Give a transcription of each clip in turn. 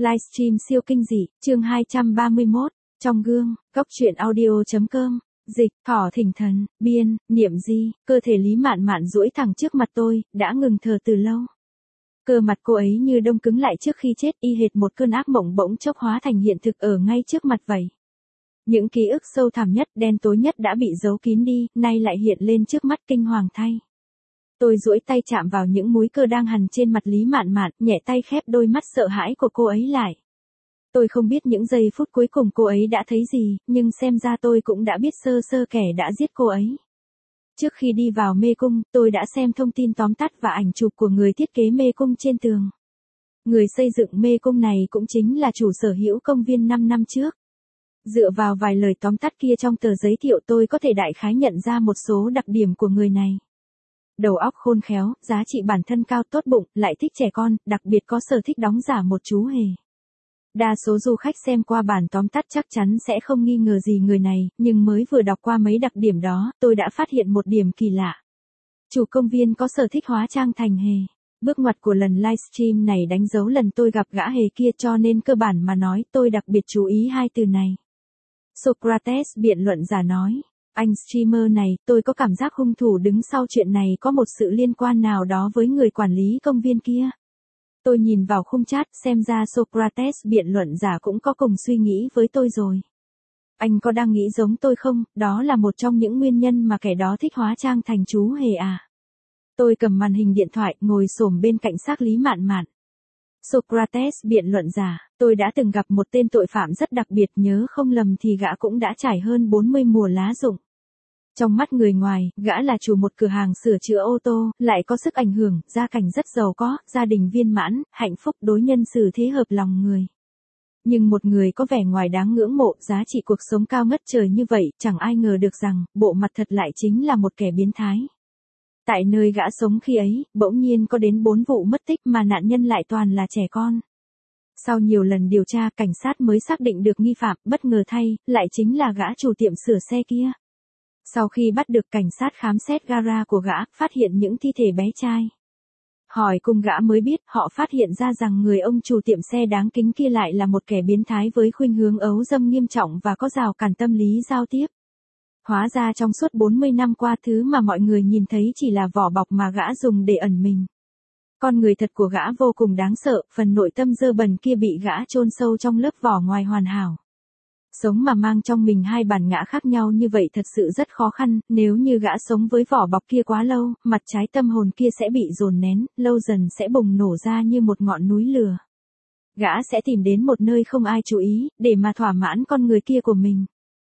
Livestream siêu kinh dị, chương 231, trong gương, góc truyện audio.com, dịch, thỏ thỉnh thần, biên, niệm di, cơ thể Lý Mạn Mạn duỗi thẳng trước mặt tôi, đã ngừng thở từ lâu. Cơ mặt cô ấy như đông cứng lại trước khi chết, y hệt một cơn ác mộng bỗng chốc hóa thành hiện thực ở ngay trước mặt vậy. Những ký ức sâu thẳm nhất, đen tối nhất đã bị giấu kín đi, nay lại hiện lên trước mắt kinh hoàng thay. Tôi duỗi tay chạm vào những múi cơ đang hằn trên mặt Lý Mạn Mạn, nhẹ tay khép đôi mắt sợ hãi của cô ấy lại. Tôi không biết những giây phút cuối cùng cô ấy đã thấy gì, nhưng xem ra tôi cũng đã biết sơ sơ kẻ đã giết cô ấy. Trước khi đi vào mê cung, tôi đã xem thông tin tóm tắt và ảnh chụp của người thiết kế mê cung trên tường. Người xây dựng mê cung này cũng chính là chủ sở hữu công viên 5 năm trước. Dựa vào vài lời tóm tắt kia trong tờ giới thiệu, tôi có thể đại khái nhận ra một số đặc điểm của người này. Đầu óc khôn khéo, giá trị bản thân cao, tốt bụng, lại thích trẻ con, đặc biệt có sở thích đóng giả một chú hề. Đa số du khách xem qua bản tóm tắt chắc chắn sẽ không nghi ngờ gì người này, nhưng mới vừa đọc qua mấy đặc điểm đó, tôi đã phát hiện một điểm kỳ lạ. Chủ công viên có sở thích hóa trang thành hề. Bước ngoặt của lần livestream này đánh dấu lần tôi gặp gã hề kia, cho nên cơ bản mà nói tôi đặc biệt chú ý hai từ này. Socrates biện luận giả nói. Anh streamer này, tôi có cảm giác hung thủ đứng sau chuyện này có một sự liên quan nào đó với người quản lý công viên kia. Tôi nhìn vào khung chat, xem ra Socrates biện luận giả cũng có cùng suy nghĩ với tôi rồi. Anh có đang nghĩ giống tôi không? Đó là một trong những nguyên nhân mà kẻ đó thích hóa trang thành chú hề à? Tôi cầm màn hình điện thoại, ngồi xổm bên cạnh xác Lý Mạn Mạn. Socrates biện luận giả, tôi đã từng gặp một tên tội phạm rất đặc biệt, nhớ không lầm thì gã cũng đã trải hơn 40 mùa lá rụng. Trong mắt người ngoài, gã là chủ một cửa hàng sửa chữa ô tô, lại có sức ảnh hưởng, gia cảnh rất giàu có, gia đình viên mãn, hạnh phúc, đối nhân xử thế hợp lòng người. Nhưng một người có vẻ ngoài đáng ngưỡng mộ, giá trị cuộc sống cao ngất trời như vậy, chẳng ai ngờ được rằng, bộ mặt thật lại chính là một kẻ biến thái. Tại nơi gã sống khi ấy, bỗng nhiên có đến 4 vụ mất tích mà nạn nhân lại toàn là trẻ con. Sau nhiều lần điều tra, cảnh sát mới xác định được nghi phạm, bất ngờ thay, lại chính là gã chủ tiệm sửa xe kia. Sau khi bắt được, cảnh sát khám xét gara của gã, phát hiện những thi thể bé trai. Hỏi cùng gã mới biết, họ phát hiện ra rằng người ông chủ tiệm xe đáng kính kia lại là một kẻ biến thái với khuynh hướng ấu dâm nghiêm trọng và có rào cản tâm lý giao tiếp. Hóa ra trong suốt 40 năm qua, thứ mà mọi người nhìn thấy chỉ là vỏ bọc mà gã dùng để ẩn mình. Con người thật của gã vô cùng đáng sợ, phần nội tâm dơ bẩn kia bị gã chôn sâu trong lớp vỏ ngoài hoàn hảo. Sống mà mang trong mình hai bản ngã khác nhau như vậy thật sự rất khó khăn, nếu như gã sống với vỏ bọc kia quá lâu, mặt trái tâm hồn kia sẽ bị dồn nén, lâu dần sẽ bùng nổ ra như một ngọn núi lửa. Gã sẽ tìm đến một nơi không ai chú ý, để mà thỏa mãn con người kia của mình.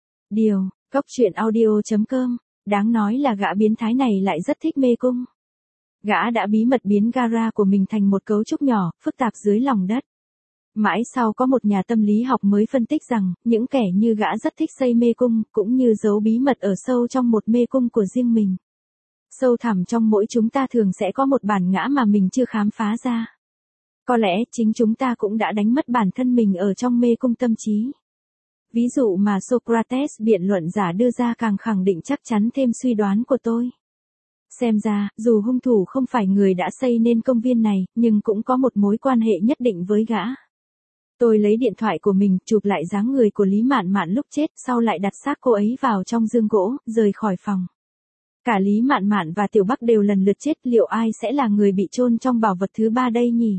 Góc truyện audio.com, đáng nói là gã biến thái này lại rất thích mê cung. Gã đã bí mật biến gara của mình thành một cấu trúc nhỏ, phức tạp dưới lòng đất. Mãi sau có một nhà tâm lý học mới phân tích rằng, những kẻ như gã rất thích xây mê cung, cũng như giấu bí mật ở sâu trong một mê cung của riêng mình. Sâu thẳm trong mỗi chúng ta thường sẽ có một bản ngã mà mình chưa khám phá ra. Có lẽ chính chúng ta cũng đã đánh mất bản thân mình ở trong mê cung tâm trí. Ví dụ mà Socrates biện luận giả đưa ra càng khẳng định chắc chắn thêm suy đoán của tôi. Xem ra, dù hung thủ không phải người đã xây nên công viên này, nhưng cũng có một mối quan hệ nhất định với gã. Tôi lấy điện thoại của mình, chụp lại dáng người của Lý Mạn Mạn lúc chết, sau lại đặt xác cô ấy vào trong giường gỗ, rời khỏi phòng. Cả Lý Mạn Mạn và Tiểu Bắc đều lần lượt chết, liệu ai sẽ là người bị chôn trong bảo vật thứ ba đây nhỉ?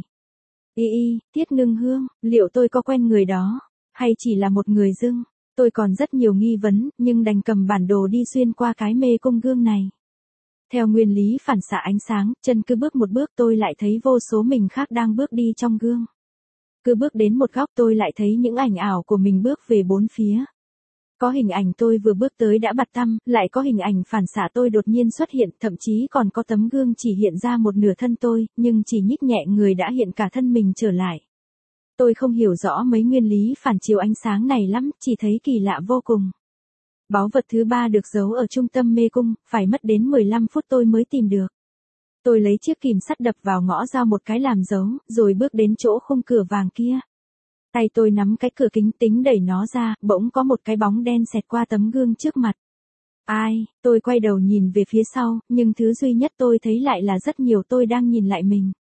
Tiết Ngưng Hương, liệu tôi có quen người đó? Hay chỉ là một người dưng? Tôi còn rất nhiều nghi vấn, nhưng đành cầm bản đồ đi xuyên qua cái mê cung gương này. Theo nguyên lý phản xạ ánh sáng, chân cứ bước một bước tôi lại thấy vô số mình khác đang bước đi trong gương. Cứ bước đến một góc tôi lại thấy những ảnh ảo của mình bước về bốn phía. Có hình ảnh tôi vừa bước tới đã bặt tăm, lại có hình ảnh phản xạ tôi đột nhiên xuất hiện, thậm chí còn có tấm gương chỉ hiện ra một nửa thân tôi, nhưng chỉ nhích nhẹ người đã hiện cả thân mình trở lại. Tôi không hiểu rõ mấy nguyên lý phản chiếu ánh sáng này lắm, chỉ thấy kỳ lạ vô cùng. Báu vật thứ ba được giấu ở trung tâm mê cung, phải mất đến 15 phút tôi mới tìm được. Tôi lấy chiếc kìm sắt đập vào ngõ ra một cái làm dấu, rồi bước đến chỗ khung cửa vàng kia. Tay tôi nắm cái cửa kính tính đẩy nó ra, bỗng có một cái bóng đen xẹt qua tấm gương trước mặt. Ai? Tôi quay đầu nhìn về phía sau, nhưng thứ duy nhất tôi thấy lại là rất nhiều tôi đang nhìn lại mình.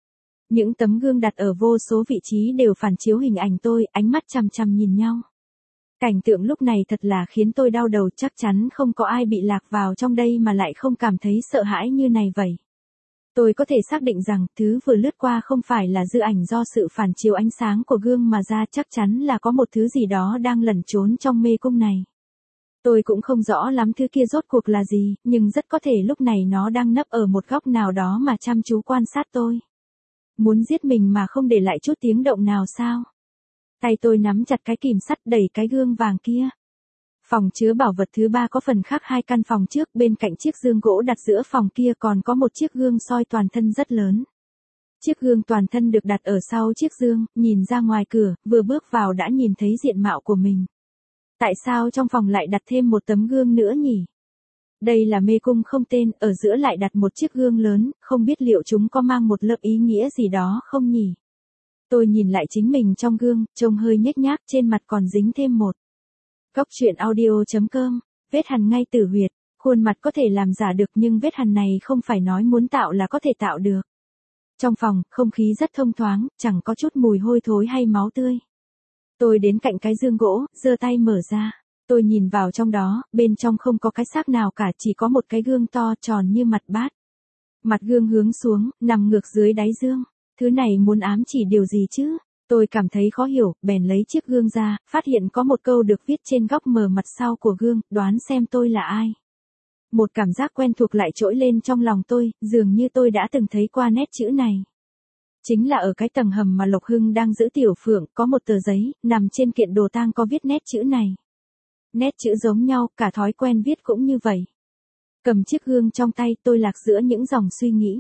Những tấm gương đặt ở vô số vị trí đều phản chiếu hình ảnh tôi, ánh mắt chằm chằm nhìn nhau. Cảnh tượng lúc này thật là khiến tôi đau đầu, chắc chắn không có ai bị lạc vào trong đây mà lại không cảm thấy sợ hãi như này vậy. Tôi có thể xác định rằng thứ vừa lướt qua không phải là dư ảnh do sự phản chiếu ánh sáng của gương mà ra, chắc chắn là có một thứ gì đó đang lẩn trốn trong mê cung này. Tôi cũng không rõ lắm thứ kia rốt cuộc là gì, nhưng rất có thể lúc này nó đang nấp ở một góc nào đó mà chăm chú quan sát tôi. Muốn giết mình mà không để lại chút tiếng động nào sao? Tay tôi nắm chặt cái kìm sắt đẩy cái gương vàng kia. Phòng chứa bảo vật thứ ba có phần khác hai căn phòng trước, bên cạnh chiếc giường gỗ đặt giữa phòng kia còn có một chiếc gương soi toàn thân rất lớn. Chiếc gương toàn thân được đặt ở sau chiếc giường, nhìn ra ngoài cửa, vừa bước vào đã nhìn thấy diện mạo của mình. Tại sao trong phòng lại đặt thêm một tấm gương nữa nhỉ? Đây là mê cung không tên, ở giữa lại đặt một chiếc gương lớn, không biết liệu chúng có mang một lớp ý nghĩa gì đó không nhỉ? Tôi nhìn lại chính mình trong gương, trông hơi nhếch nhác, trên mặt còn dính thêm một. Góc truyện audio.com, vết hằn ngay tử huyệt, khuôn mặt có thể làm giả được nhưng vết hằn này không phải nói muốn tạo là có thể tạo được. Trong phòng, không khí rất thông thoáng, chẳng có chút mùi hôi thối hay máu tươi. Tôi đến cạnh cái giường gỗ, giơ tay mở ra. Tôi nhìn vào trong đó, bên trong không có cái xác nào cả, chỉ có một cái gương to tròn như mặt bát. Mặt gương hướng xuống, nằm ngược dưới đáy giường. Thứ này muốn ám chỉ điều gì chứ? Tôi cảm thấy khó hiểu, bèn lấy chiếc gương ra, phát hiện có một câu được viết trên góc mờ mặt sau của gương, đoán xem tôi là ai. Một cảm giác quen thuộc lại trỗi lên trong lòng tôi, dường như tôi đã từng thấy qua nét chữ này. Chính là ở cái tầng hầm mà Lộc Hưng đang giữ Tiểu Phượng, có một tờ giấy, nằm trên kiện đồ tang có viết nét chữ này. Nét chữ giống nhau, cả thói quen viết cũng như vậy. Cầm chiếc gương trong tay, tôi lạc giữa những dòng suy nghĩ.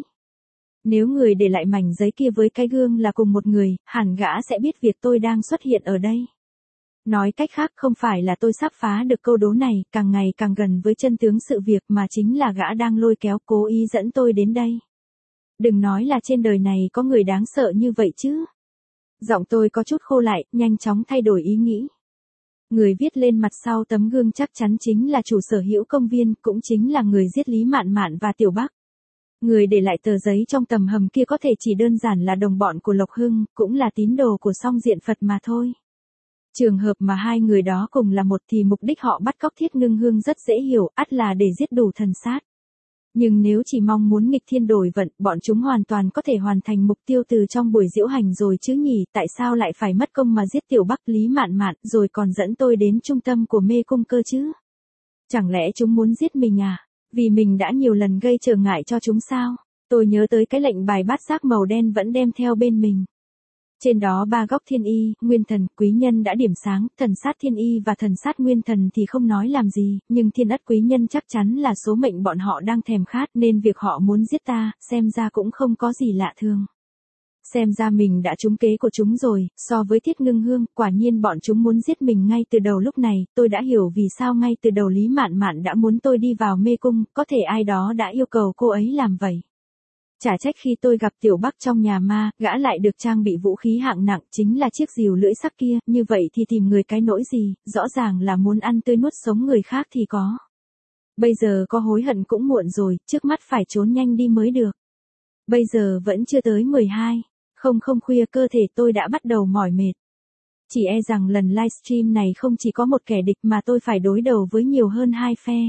Nếu người để lại mảnh giấy kia với cái gương là cùng một người, hẳn gã sẽ biết việc tôi đang xuất hiện ở đây. Nói cách khác không phải là tôi sắp phá được câu đố này, càng ngày càng gần với chân tướng sự việc mà chính là gã đang lôi kéo cố ý dẫn tôi đến đây. Đừng nói là trên đời này có người đáng sợ như vậy chứ. Giọng tôi có chút khô lại, nhanh chóng thay đổi ý nghĩ. Người viết lên mặt sau tấm gương chắc chắn chính là chủ sở hữu công viên, cũng chính là người giết Lý Mạn Mạn và Tiểu Bắc. Người để lại tờ giấy trong tầm hầm kia có thể chỉ đơn giản là đồng bọn của Lộc Hưng, cũng là tín đồ của Song Diện Phật mà thôi. Trường hợp mà hai người đó cùng là một thì mục đích họ bắt cóc Thiết Ngưng Hương rất dễ hiểu, ắt là để giết đủ thần sát. Nhưng nếu chỉ mong muốn nghịch thiên đổi vận, bọn chúng hoàn toàn có thể hoàn thành mục tiêu từ trong buổi diễu hành rồi chứ nhỉ, tại sao lại phải mất công mà giết Tiểu Bắc Lý Mạn Mạn rồi còn dẫn tôi đến trung tâm của mê cung cơ chứ? Chẳng lẽ chúng muốn giết mình à? Vì mình đã nhiều lần gây trở ngại cho chúng sao? Tôi nhớ tới cái lệnh bài bát giác màu đen vẫn đem theo bên mình. Trên đó ba góc thiên y, nguyên thần, quý nhân đã điểm sáng, thần sát thiên y và thần sát nguyên thần thì không nói làm gì, nhưng thiên ất quý nhân chắc chắn là số mệnh bọn họ đang thèm khát nên việc họ muốn giết ta, xem ra cũng không có gì lạ thường. Xem ra mình đã trúng kế của chúng rồi, so với Thiết Ngưng Hương, quả nhiên bọn chúng muốn giết mình ngay từ đầu. Lúc này, tôi đã hiểu vì sao ngay từ đầu Lý Mạn Mạn đã muốn tôi đi vào mê cung, có thể ai đó đã yêu cầu cô ấy làm vậy. Chả trách khi tôi gặp Tiểu Bắc trong nhà ma, gã lại được trang bị vũ khí hạng nặng, chính là chiếc rìu lưỡi sắc kia, như vậy thì tìm người cái nỗi gì, rõ ràng là muốn ăn tươi nuốt sống người khác thì có. Bây giờ có hối hận cũng muộn rồi, trước mắt phải trốn nhanh đi mới được. Bây giờ vẫn chưa tới 12. Không khuya, cơ thể tôi đã bắt đầu mỏi mệt. Chỉ e rằng lần livestream này không chỉ có một kẻ địch mà tôi phải đối đầu với nhiều hơn hai phe.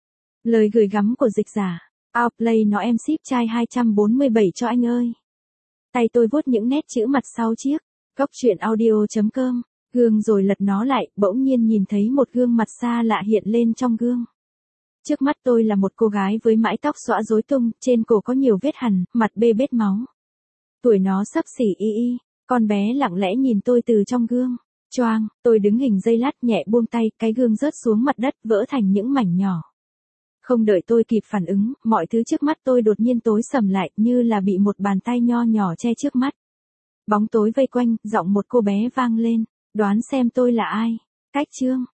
Lời gửi gắm của dịch giả. Outplay nó em ship chai 247 cho anh ơi. Tay tôi vuốt những nét chữ mặt sau chiếc. Góc truyện audio.com. Gương rồi lật nó lại, bỗng nhiên nhìn thấy một gương mặt xa lạ hiện lên trong gương. Trước mắt tôi là một cô gái với mái tóc xõa rối tung, trên cổ có nhiều vết hằn, mặt bê bết máu. Tuổi nó sắp xỉ y. Con bé lặng lẽ nhìn tôi từ trong gương. Choang, tôi đứng hình giây lát nhẹ buông tay, cái gương rớt xuống mặt đất vỡ thành những mảnh nhỏ. Không đợi tôi kịp phản ứng, mọi thứ trước mắt tôi đột nhiên tối sầm lại như là bị một bàn tay nho nhỏ che trước mắt. Bóng tối vây quanh, giọng một cô bé vang lên, đoán xem tôi là ai. Cách chương.